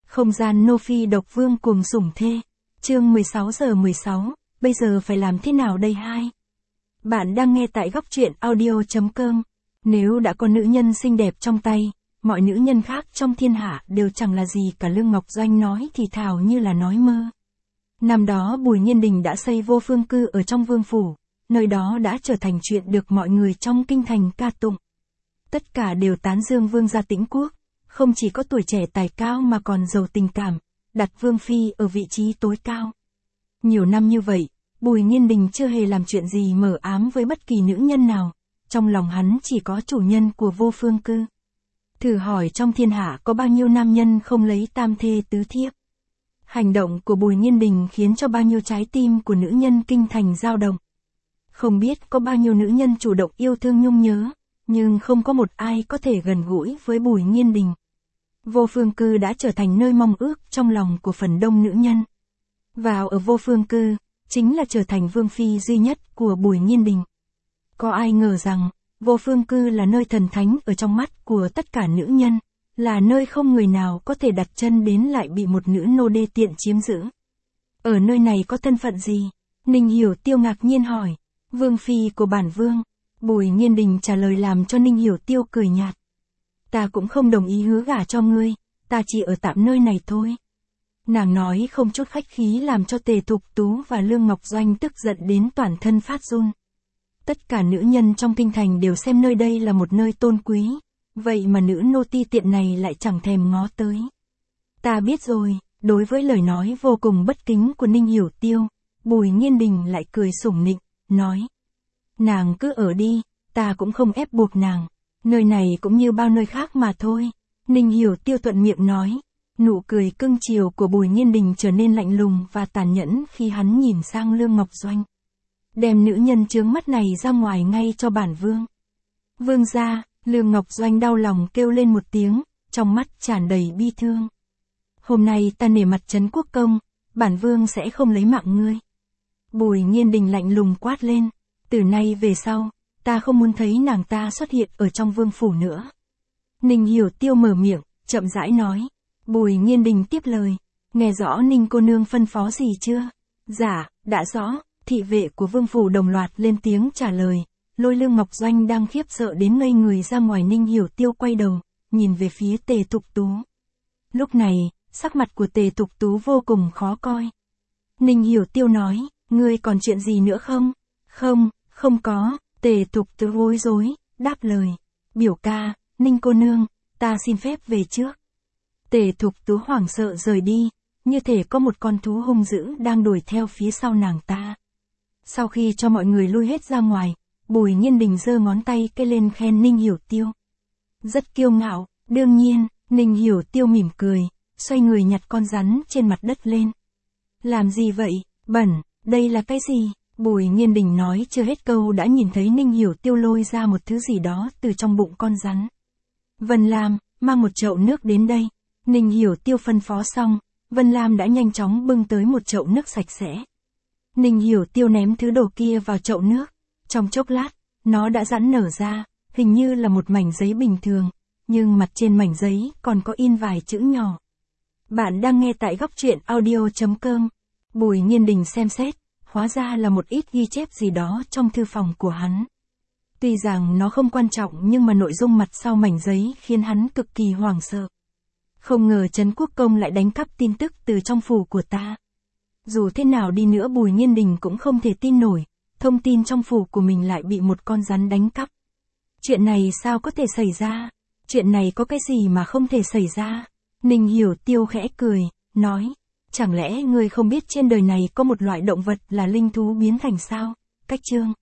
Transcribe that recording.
Không gian Nô Phi độc vương cuồng sủng thê. Chương 16:16, bây giờ phải làm thế nào đây hai? Bạn đang nghe tại góc truyện audio.com. Nếu đã có nữ nhân xinh đẹp trong tay, mọi nữ nhân khác trong thiên hạ đều chẳng là gì cả. Lương Ngọc Doanh nói thì thào như là nói mơ. Năm đó Bùi Nhiên Đình đã xây vô phương cư ở trong vương phủ, nơi đó đã trở thành chuyện được mọi người trong kinh thành ca tụng. Tất cả đều tán dương vương gia Tĩnh Quốc, không chỉ có tuổi trẻ tài cao mà còn giàu tình cảm, đặt vương phi ở vị trí tối cao. Nhiều năm như vậy, Bùi Nhiên Đình chưa hề làm chuyện gì mờ ám với bất kỳ nữ nhân nào, trong lòng hắn chỉ có chủ nhân của vô phương cư. Thử hỏi trong thiên hạ có bao nhiêu nam nhân không lấy tam thê tứ thiếp. Hành động của Bùi Nhiên Đình khiến cho bao nhiêu trái tim của nữ nhân kinh thành dao động. Không biết có bao nhiêu nữ nhân chủ động yêu thương nhung nhớ, nhưng không có một ai có thể gần gũi với Bùi Nhiên Đình. Vô phương cư đã trở thành nơi mong ước trong lòng của phần đông nữ nhân. Vào ở vô phương cư, chính là trở thành vương phi duy nhất của Bùi Nhiên Đình. Có ai ngờ rằng, vô phương cư là nơi thần thánh ở trong mắt của tất cả nữ nhân, là nơi không người nào có thể đặt chân đến lại bị một nữ nô đê tiện chiếm giữ. Ở nơi này có thân phận gì? Ninh Hiểu Tiêu ngạc nhiên hỏi. Vương phi của bản vương. Bùi Nhiên Đình trả lời làm cho Ninh Hiểu Tiêu cười nhạt. Ta cũng không đồng ý hứa gả cho ngươi, ta chỉ ở tạm nơi này thôi. Nàng nói không chút khách khí làm cho Tề Thục Tú và Lương Ngọc Doanh tức giận đến toàn thân phát run. Tất cả nữ nhân trong kinh thành đều xem nơi đây là một nơi tôn quý, vậy mà nữ nô ti tiện này lại chẳng thèm ngó tới. Ta biết rồi. Đối với lời nói vô cùng bất kính của Ninh Hiểu Tiêu, Bùi Nhiên Đình lại cười sủng nịnh, nói. Nàng cứ ở đi, ta cũng không ép buộc nàng, nơi này cũng như bao nơi khác mà thôi. Ninh Hiểu Tiêu thuận miệng nói, nụ cười cưng chiều của Bùi Nhiên Đình trở nên lạnh lùng và tàn nhẫn khi hắn nhìn sang Lương Ngọc Doanh. Đem nữ nhân chướng mắt này ra ngoài ngay cho bản vương. Vương gia, Lương Ngọc Doanh đau lòng kêu lên một tiếng, trong mắt tràn đầy bi thương. Hôm nay ta nể mặt Trấn Quốc Công, bản vương sẽ không lấy mạng ngươi. Bùi Nhiên Đình lạnh lùng quát lên, từ nay về sau, ta không muốn thấy nàng ta xuất hiện ở trong vương phủ nữa. Ninh Hiểu Tiêu mở miệng, chậm rãi nói. Bùi Nhiên Đình tiếp lời, nghe rõ Ninh cô nương phân phó gì chưa? Dạ, đã rõ. Thị vệ của vương phủ đồng loạt lên tiếng trả lời, lôi Lương Ngọc Doanh đang khiếp sợ đến ngây người ra ngoài. Ninh Hiểu Tiêu quay đầu, nhìn về phía Tề Thục Tú. Lúc này, sắc mặt của Tề Thục Tú vô cùng khó coi. Ninh Hiểu Tiêu nói, ngươi còn chuyện gì nữa không? Không có. Tề Thục Tú bối rối, đáp lời. Biểu ca, Ninh cô nương, ta xin phép về trước. Tề Thục Tú hoảng sợ rời đi, như thể có một con thú hung dữ đang đuổi theo phía sau nàng ta. Sau khi cho mọi người lui hết ra ngoài, Bùi Nhiên Đình giơ ngón tay cái lên khen Ninh Hiểu Tiêu. Rất kiêu ngạo, đương nhiên. Ninh Hiểu Tiêu mỉm cười, xoay người nhặt con rắn trên mặt đất lên. Làm gì vậy, bẩn, đây là cái gì? Bùi Nhiên Đình nói chưa hết câu đã nhìn thấy Ninh Hiểu Tiêu lôi ra một thứ gì đó từ trong bụng con rắn. Vân Lam, mang một chậu nước đến đây. Ninh Hiểu Tiêu phân phó xong, Vân Lam đã nhanh chóng bưng tới một chậu nước sạch sẽ. Ninh Hiểu Tiêu ném thứ đồ kia vào chậu nước. Trong chốc lát, nó đã giãn nở ra, hình như là một mảnh giấy bình thường, nhưng mặt trên mảnh giấy còn có in vài chữ nhỏ. Bạn đang nghe tại góc truyện audio.com. Bùi Nhiên Đình xem xét, hóa ra là một ít ghi chép gì đó trong thư phòng của hắn. Tuy rằng nó không quan trọng nhưng mà nội dung mặt sau mảnh giấy khiến hắn cực kỳ hoảng sợ. Không ngờ Trấn Quốc Công lại đánh cắp tin tức từ trong phủ của ta. Dù thế nào đi nữa Bùi Nhiên Đình cũng không thể tin nổi, thông tin trong phủ của mình lại bị một con rắn đánh cắp. Chuyện này sao có thể xảy ra? Chuyện này có cái gì mà không thể xảy ra? Ninh Hiểu Tiêu khẽ cười, nói, chẳng lẽ ngươi không biết trên đời này có một loại động vật là linh thú biến thành sao? Cách chương